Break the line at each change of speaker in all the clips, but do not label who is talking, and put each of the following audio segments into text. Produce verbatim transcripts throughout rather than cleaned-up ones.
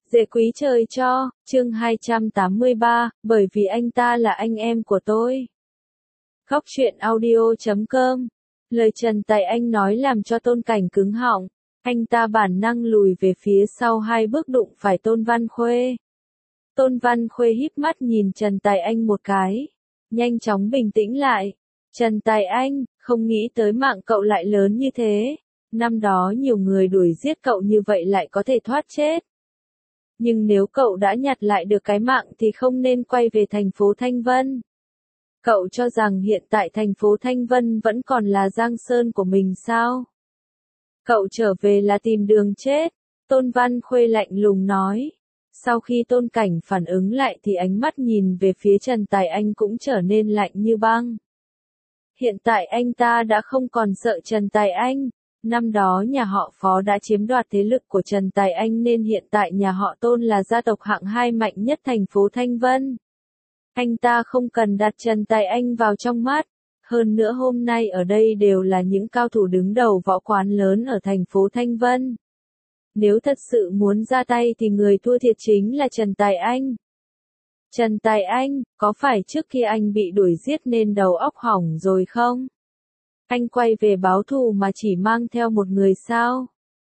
Dễ quý trời cho, chương hai trăm tám mươi ba, bởi vì anh ta là anh em của tôi. Khóc chuyện audio chấm com. Lời Trần Tài Anh nói làm cho Tôn Cảnh cứng họng, anh ta bản năng lùi về phía sau hai bước đụng phải Tôn Văn Khuê. Tôn Văn Khuê híp mắt nhìn Trần Tài Anh một cái, nhanh chóng bình tĩnh lại. Trần Tài Anh, không nghĩ tới mạng cậu lại lớn như thế. Năm đó nhiều người đuổi giết cậu như vậy lại có thể thoát chết. Nhưng nếu cậu đã nhặt lại được cái mạng thì không nên quay về thành phố Thanh Vân. Cậu cho rằng hiện tại thành phố Thanh Vân vẫn còn là Giang Sơn của mình sao? Cậu trở về là tìm đường chết, Tôn Văn Khuê lạnh lùng nói. Sau khi Tôn Cảnh phản ứng lại thì ánh mắt nhìn về phía Trần Tài Anh cũng trở nên lạnh như băng. Hiện tại anh ta đã không còn sợ Trần Tài Anh. Năm đó nhà họ Phó đã chiếm đoạt thế lực của Trần Tài Anh nên hiện tại nhà họ Tôn là gia tộc hạng hai mạnh nhất thành phố Thanh Vân. Anh ta không cần đặt Trần Tài Anh vào trong mắt. Hơn nữa hôm nay ở đây đều là những cao thủ đứng đầu võ quán lớn ở thành phố Thanh Vân. Nếu thật sự muốn ra tay thì người thua thiệt chính là Trần Tài Anh. Trần Tài Anh, có phải trước khi anh bị đuổi giết nên đầu óc hỏng rồi không? Anh quay về báo thù mà chỉ mang theo một người sao?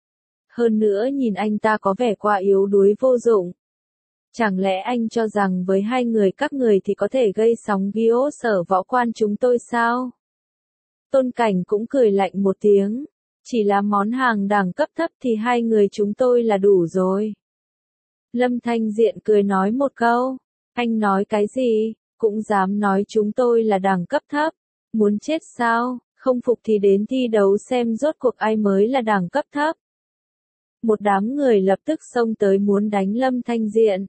Hơn nữa nhìn anh ta có vẻ quá yếu đuối vô dụng. Chẳng lẽ anh cho rằng với hai người các người thì có thể gây sóng gió sở võ quan chúng tôi sao? Tôn Cảnh cũng cười lạnh một tiếng. Chỉ là món hàng đẳng cấp thấp thì hai người chúng tôi là đủ rồi. Lâm Thanh Diện cười nói một câu. Anh nói cái gì? Cũng dám nói chúng tôi là đẳng cấp thấp. Muốn chết sao? Không phục thì đến thi đấu xem rốt cuộc ai mới là đẳng cấp thấp. Một đám người lập tức xông tới muốn đánh Lâm Thanh Diện.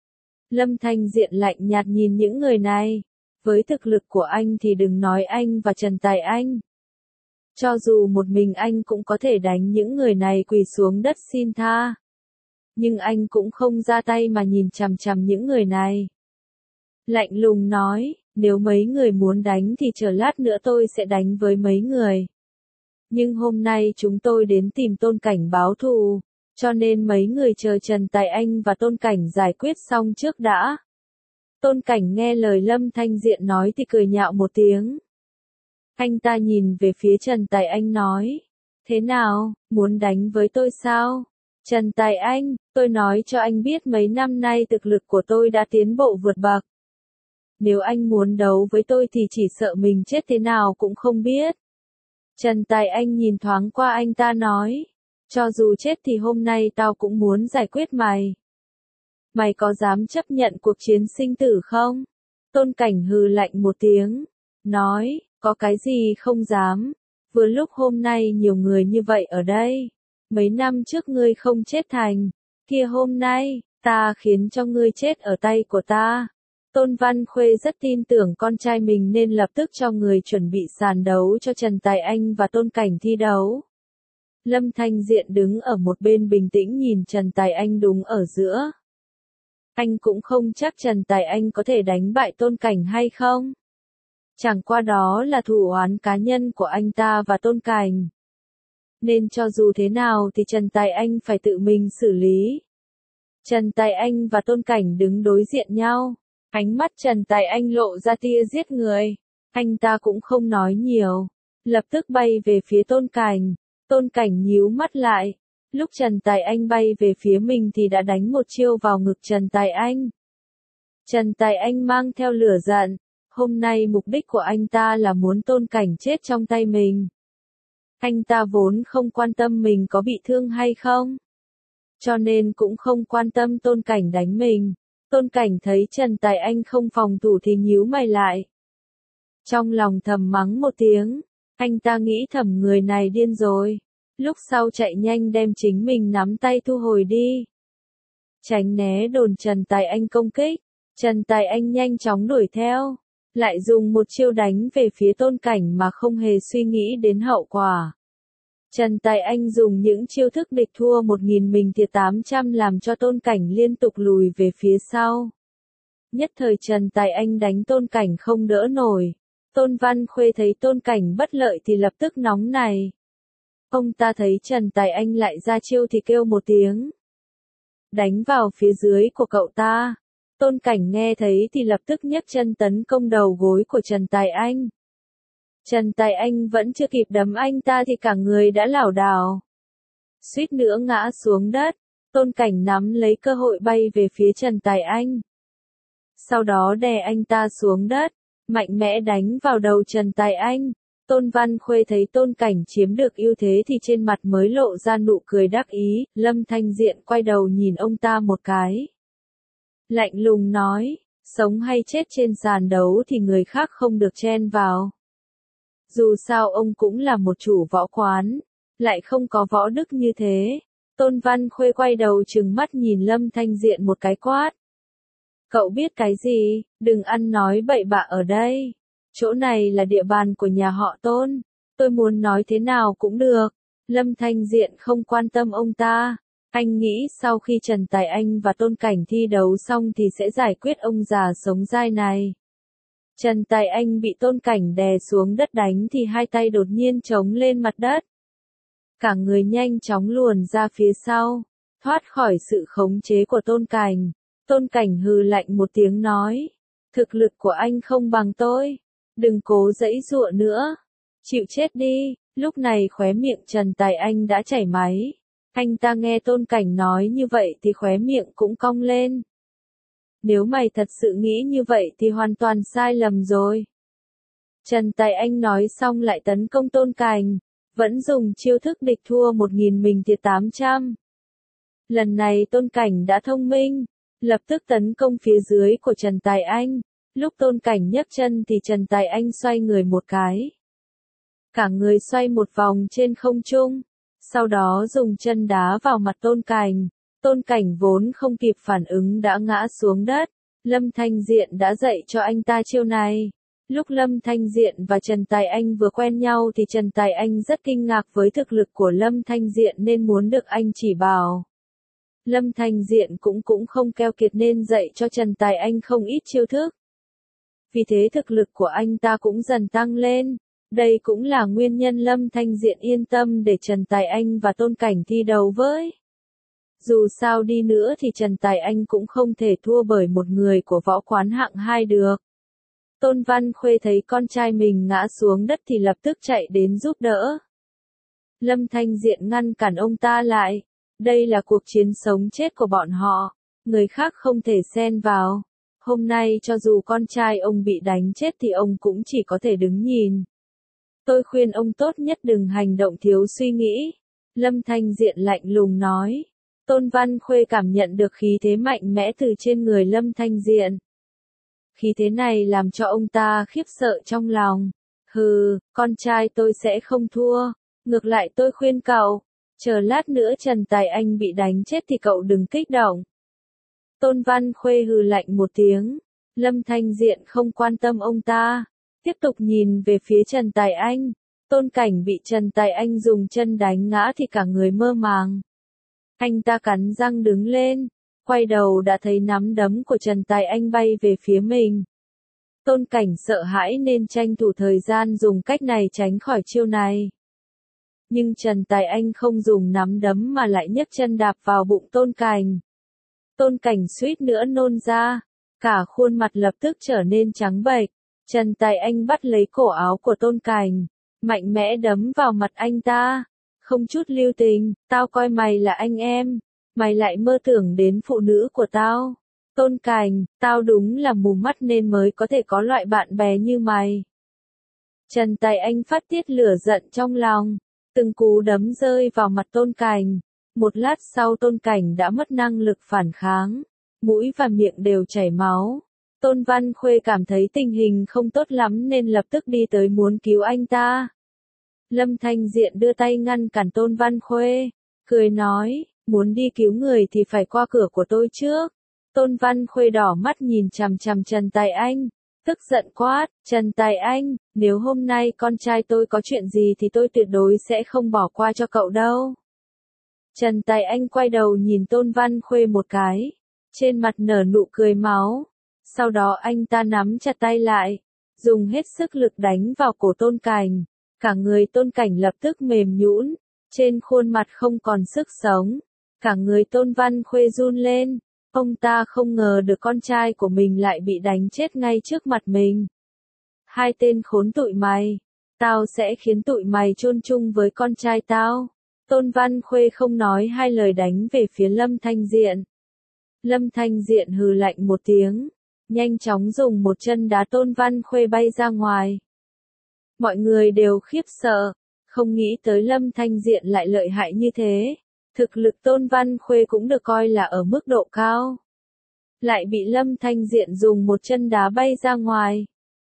Lâm Thanh Diện lạnh nhạt nhìn những người này. Với thực lực của anh thì đừng nói anh và Trần Tài Anh. Cho dù một mình anh cũng có thể đánh những người này quỳ xuống đất xin tha. Nhưng anh cũng không ra tay mà nhìn chằm chằm những người này. Lạnh lùng nói, nếu mấy người muốn đánh thì chờ lát nữa tôi sẽ đánh với mấy người. Nhưng hôm nay chúng tôi đến tìm Tôn Cảnh báo thù, cho nên mấy người chờ Trần Tài Anh và Tôn Cảnh giải quyết xong trước đã. Tôn Cảnh nghe lời Lâm Thanh Diện nói thì cười nhạo một tiếng. Anh ta nhìn về phía Trần Tài Anh nói, thế nào, muốn đánh với tôi sao? Trần Tài Anh, tôi nói cho anh biết mấy năm nay thực lực của tôi đã tiến bộ vượt bậc. Nếu anh muốn đấu với tôi thì chỉ sợ mình chết thế nào cũng không biết. Trần Tài Anh nhìn thoáng qua anh ta nói, cho dù chết thì hôm nay tao cũng muốn giải quyết mày. Mày có dám chấp nhận cuộc chiến sinh tử không? Tôn Cảnh hừ lạnh một tiếng, nói, có cái gì không dám, vừa lúc hôm nay nhiều người như vậy ở đây. Mấy năm trước ngươi không chết thành, kia hôm nay, ta khiến cho ngươi chết ở tay của ta. Tôn Văn Khuê rất tin tưởng con trai mình nên lập tức cho người chuẩn bị sàn đấu cho Trần Tài Anh và Tôn Cảnh thi đấu. Lâm Thanh Diện đứng ở một bên bình tĩnh nhìn Trần Tài Anh đúng ở giữa. Anh cũng không chắc Trần Tài Anh có thể đánh bại Tôn Cảnh hay không. Chẳng qua đó là thù oán cá nhân của anh ta và Tôn Cảnh. Nên cho dù thế nào thì Trần Tài Anh phải tự mình xử lý. Trần Tài Anh và Tôn Cảnh đứng đối diện nhau. Ánh mắt Trần Tài Anh lộ ra tia giết người. Anh ta cũng không nói nhiều. Lập tức bay về phía Tôn Cảnh. Tôn Cảnh nhíu mắt lại. Lúc Trần Tài Anh bay về phía mình thì đã đánh một chiêu vào ngực Trần Tài Anh. Trần Tài Anh mang theo lửa giận. Hôm nay mục đích của anh ta là muốn Tôn Cảnh chết trong tay mình. Anh ta vốn không quan tâm mình có bị thương hay không. Cho nên cũng không quan tâm Tôn Cảnh đánh mình. Tôn Cảnh thấy Trần Tài Anh không phòng thủ thì nhíu mày lại. Trong lòng thầm mắng một tiếng, anh ta nghĩ thầm người này điên rồi. Lúc sau chạy nhanh đem chính mình nắm tay thu hồi đi. Tránh né đồn Trần Tài Anh công kích, Trần Tài Anh nhanh chóng đuổi theo. Lại dùng một chiêu đánh về phía Tôn Cảnh mà không hề suy nghĩ đến hậu quả. Trần Tài Anh dùng những chiêu thức địch thua một nghìn mình thiệt tám trăm làm cho Tôn Cảnh liên tục lùi về phía sau. Nhất thời Trần Tài Anh đánh Tôn Cảnh không đỡ nổi. Tôn Văn Khuê thấy Tôn Cảnh bất lợi thì lập tức nóng này. Ông ta thấy Trần Tài Anh lại ra chiêu thì kêu một tiếng. đánh vào phía dưới của cậu ta. Tôn Cảnh nghe thấy thì lập tức nhấc chân tấn công đầu gối của Trần Tài Anh. Trần Tài Anh vẫn chưa kịp đấm anh ta thì cả người đã lảo đảo, suýt nữa ngã xuống đất. Tôn Cảnh nắm lấy cơ hội bay về phía Trần Tài Anh. Sau đó đè anh ta xuống đất, mạnh mẽ đánh vào đầu Trần Tài Anh. Tôn Văn Khuê thấy Tôn Cảnh chiếm được ưu thế thì trên mặt mới lộ ra nụ cười đắc ý. Lâm Thanh Diện quay đầu nhìn ông ta một cái, lạnh lùng nói, sống hay chết trên sàn đấu thì người khác không được chen vào. Dù sao ông cũng là một chủ võ quán, lại không có võ đức như thế. Tôn Văn Khuê quay đầu trừng mắt nhìn Lâm Thanh Diện một cái quát. Cậu biết cái gì, đừng ăn nói bậy bạ ở đây. Chỗ này là địa bàn của nhà họ Tôn, tôi muốn nói thế nào cũng được. Lâm Thanh Diện không quan tâm ông ta. Anh nghĩ sau khi Trần Tài Anh và Tôn Cảnh thi đấu xong thì sẽ giải quyết ông già sống dai này. Trần Tài Anh bị Tôn Cảnh đè xuống đất đánh thì hai tay đột nhiên chống lên mặt đất. Cả người nhanh chóng luồn ra phía sau, thoát khỏi sự khống chế của Tôn Cảnh. Tôn Cảnh hừ lạnh một tiếng nói, thực lực của anh không bằng tôi, đừng cố giãy giụa nữa, chịu chết đi. Lúc này khóe miệng Trần Tài Anh đã chảy máy. Anh ta nghe Tôn Cảnh nói như vậy thì khóe miệng cũng cong lên. Nếu mày thật sự nghĩ như vậy thì hoàn toàn sai lầm rồi. Trần Tài Anh nói xong lại tấn công Tôn Cảnh, vẫn dùng chiêu thức địch thua một nghìn mình thiệt tám trăm. Lần này Tôn Cảnh đã thông minh, lập tức tấn công phía dưới của Trần Tài Anh. Lúc Tôn Cảnh nhấc chân thì Trần Tài Anh xoay người một cái, cả người xoay một vòng trên không trung, sau đó dùng chân đá vào mặt Tôn Cảnh. Tôn Cảnh vốn không kịp phản ứng đã ngã xuống đất. Lâm Thanh Diện đã dạy cho anh ta chiêu này. Lúc Lâm Thanh Diện và Trần Tài Anh vừa quen nhau thì Trần Tài Anh rất kinh ngạc với thực lực của Lâm Thanh Diện nên muốn được anh chỉ bảo. Lâm Thanh Diện cũng cũng không keo kiệt nên dạy cho Trần Tài Anh không ít chiêu thức. Vì thế thực lực của anh ta cũng dần tăng lên. Đây cũng là nguyên nhân Lâm Thanh Diện yên tâm để Trần Tài Anh và Tôn Cảnh thi đấu với. Dù sao đi nữa thì Trần Tài Anh cũng không thể thua bởi một người của võ quán hạng hai được. Tôn Văn Khuê thấy con trai mình ngã xuống đất thì lập tức chạy đến giúp đỡ. Lâm Thanh Diện ngăn cản ông ta lại. Đây là cuộc chiến sống chết của bọn họ, người khác không thể xen vào. Hôm nay cho dù con trai ông bị đánh chết thì ông cũng chỉ có thể đứng nhìn. Tôi khuyên ông tốt nhất đừng hành động thiếu suy nghĩ. Lâm Thanh Diện lạnh lùng nói. Tôn Văn Khuê cảm nhận được khí thế mạnh mẽ từ trên người Lâm Thanh Diện. Khí thế này làm cho ông ta khiếp sợ trong lòng. Hừ, con trai tôi sẽ không thua. Ngược lại tôi khuyên cậu, chờ lát nữa Trần Tài Anh bị đánh chết thì cậu đừng kích động. Tôn Văn Khuê hừ lạnh một tiếng. Lâm Thanh Diện không quan tâm ông ta, tiếp tục nhìn về phía Trần Tài Anh. Tôn Cảnh bị Trần Tài Anh dùng chân đánh ngã thì cả người mơ màng. Anh ta cắn răng đứng lên, quay đầu đã thấy nắm đấm của Trần Tài Anh bay về phía mình. Tôn Cảnh sợ hãi nên tranh thủ thời gian dùng cách này tránh khỏi chiêu này. Nhưng Trần Tài Anh không dùng nắm đấm mà lại nhấc chân đạp vào bụng Tôn Cảnh. Tôn Cảnh suýt nữa nôn ra, cả khuôn mặt lập tức trở nên trắng bệch. Trần Tài Anh bắt lấy cổ áo của Tôn Cảnh, mạnh mẽ đấm vào mặt anh ta. Không chút lưu tình, tao coi mày là anh em, mày lại mơ tưởng đến phụ nữ của tao. Tôn Cảnh, tao đúng là mù mắt nên mới có thể có loại bạn bè như mày. Trần Tài Anh phát tiết lửa giận trong lòng, từng cú đấm rơi vào mặt Tôn Cảnh. Một lát sau Tôn Cảnh đã mất năng lực phản kháng, mũi và miệng đều chảy máu. Tôn Văn Khuê cảm thấy tình hình không tốt lắm nên lập tức đi tới muốn cứu anh ta. Lâm Thanh Diện đưa tay ngăn cản Tôn Văn Khuê, cười nói, muốn đi cứu người thì phải qua cửa của tôi trước. Tôn Văn Khuê đỏ mắt nhìn chằm chằm Trần Tài Anh, tức giận quát, Trần Tài Anh, nếu hôm nay con trai tôi có chuyện gì thì tôi tuyệt đối sẽ không bỏ qua cho cậu đâu. Trần Tài Anh quay đầu nhìn Tôn Văn Khuê một cái, trên mặt nở nụ cười máu, sau đó anh ta nắm chặt tay lại, dùng hết sức lực đánh vào cổ Tôn Cảnh. Cả người Tôn Cảnh lập tức mềm nhũn, trên khuôn mặt không còn sức sống. Cả người Tôn Văn Khuê run lên, ông ta không ngờ được con trai của mình lại bị đánh chết ngay trước mặt mình. Hai tên khốn tụi mày, tao sẽ khiến tụi mày chôn chung với con trai tao. Tôn Văn Khuê không nói hai lời đánh về phía Lâm Thanh Diện. Lâm Thanh Diện hừ lạnh một tiếng, nhanh chóng dùng một chân đá Tôn Văn Khuê bay ra ngoài. Mọi người đều khiếp sợ, không nghĩ tới Lâm Thanh Diện lại lợi hại như thế. Thực lực Tôn Văn Khuê cũng được coi là ở mức độ cao. Lại bị Lâm Thanh Diện dùng một chân đá bay ra ngoài.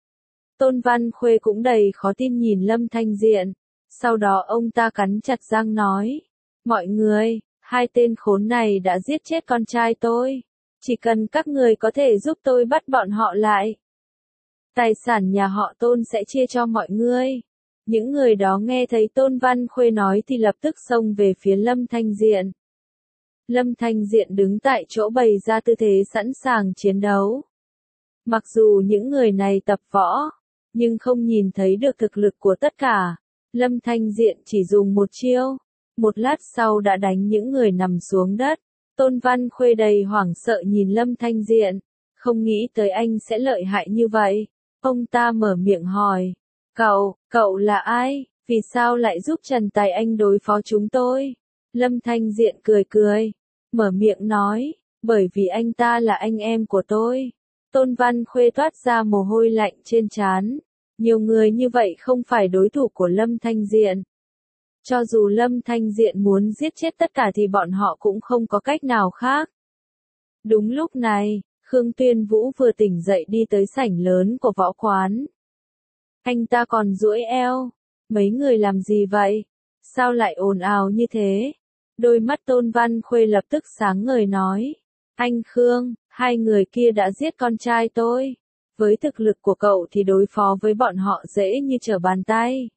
Tôn Văn Khuê cũng đầy khó tin nhìn Lâm Thanh Diện. Sau đó ông ta cắn chặt răng nói. Mọi người, hai tên khốn này đã giết chết con trai tôi. Chỉ cần các người có thể giúp tôi bắt bọn họ lại. Tài sản nhà họ Tôn sẽ chia cho mọi người. Những người đó nghe thấy Tôn Văn Khuê nói thì lập tức xông về phía Lâm Thanh Diện. Lâm Thanh Diện đứng tại chỗ bày ra tư thế sẵn sàng chiến đấu. Mặc dù những người này tập võ, nhưng không nhìn thấy được thực lực của tất cả. Lâm Thanh Diện chỉ dùng một chiêu, một lát sau đã đánh những người nằm xuống đất. Tôn Văn Khuê đầy hoảng sợ nhìn Lâm Thanh Diện, không nghĩ tới anh sẽ lợi hại như vậy. Ông ta mở miệng hỏi, cậu, cậu là ai, vì sao lại giúp Trần Tài Anh đối phó chúng tôi? Lâm Thanh Diện cười cười, mở miệng nói, bởi vì anh ta là anh em của tôi. Tôn Văn Khuê toát ra mồ hôi lạnh trên trán. Nhiều người như vậy không phải đối thủ của Lâm Thanh Diện. Cho dù Lâm Thanh Diện muốn giết chết tất cả thì bọn họ cũng không có cách nào khác. Đúng lúc này, Khương Tuyên Vũ vừa tỉnh dậy đi tới sảnh lớn của võ quán. Anh ta còn duỗi eo. Mấy người làm gì vậy? Sao lại ồn ào như thế? Đôi mắt Tôn Văn Khuê lập tức sáng ngời nói. Anh Khương, hai người kia đã giết con trai tôi. Với thực lực của cậu thì đối phó với bọn họ dễ như trở bàn tay.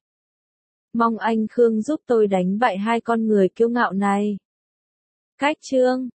Mong anh Khương giúp tôi đánh bại hai con người kiêu ngạo này. Cách chương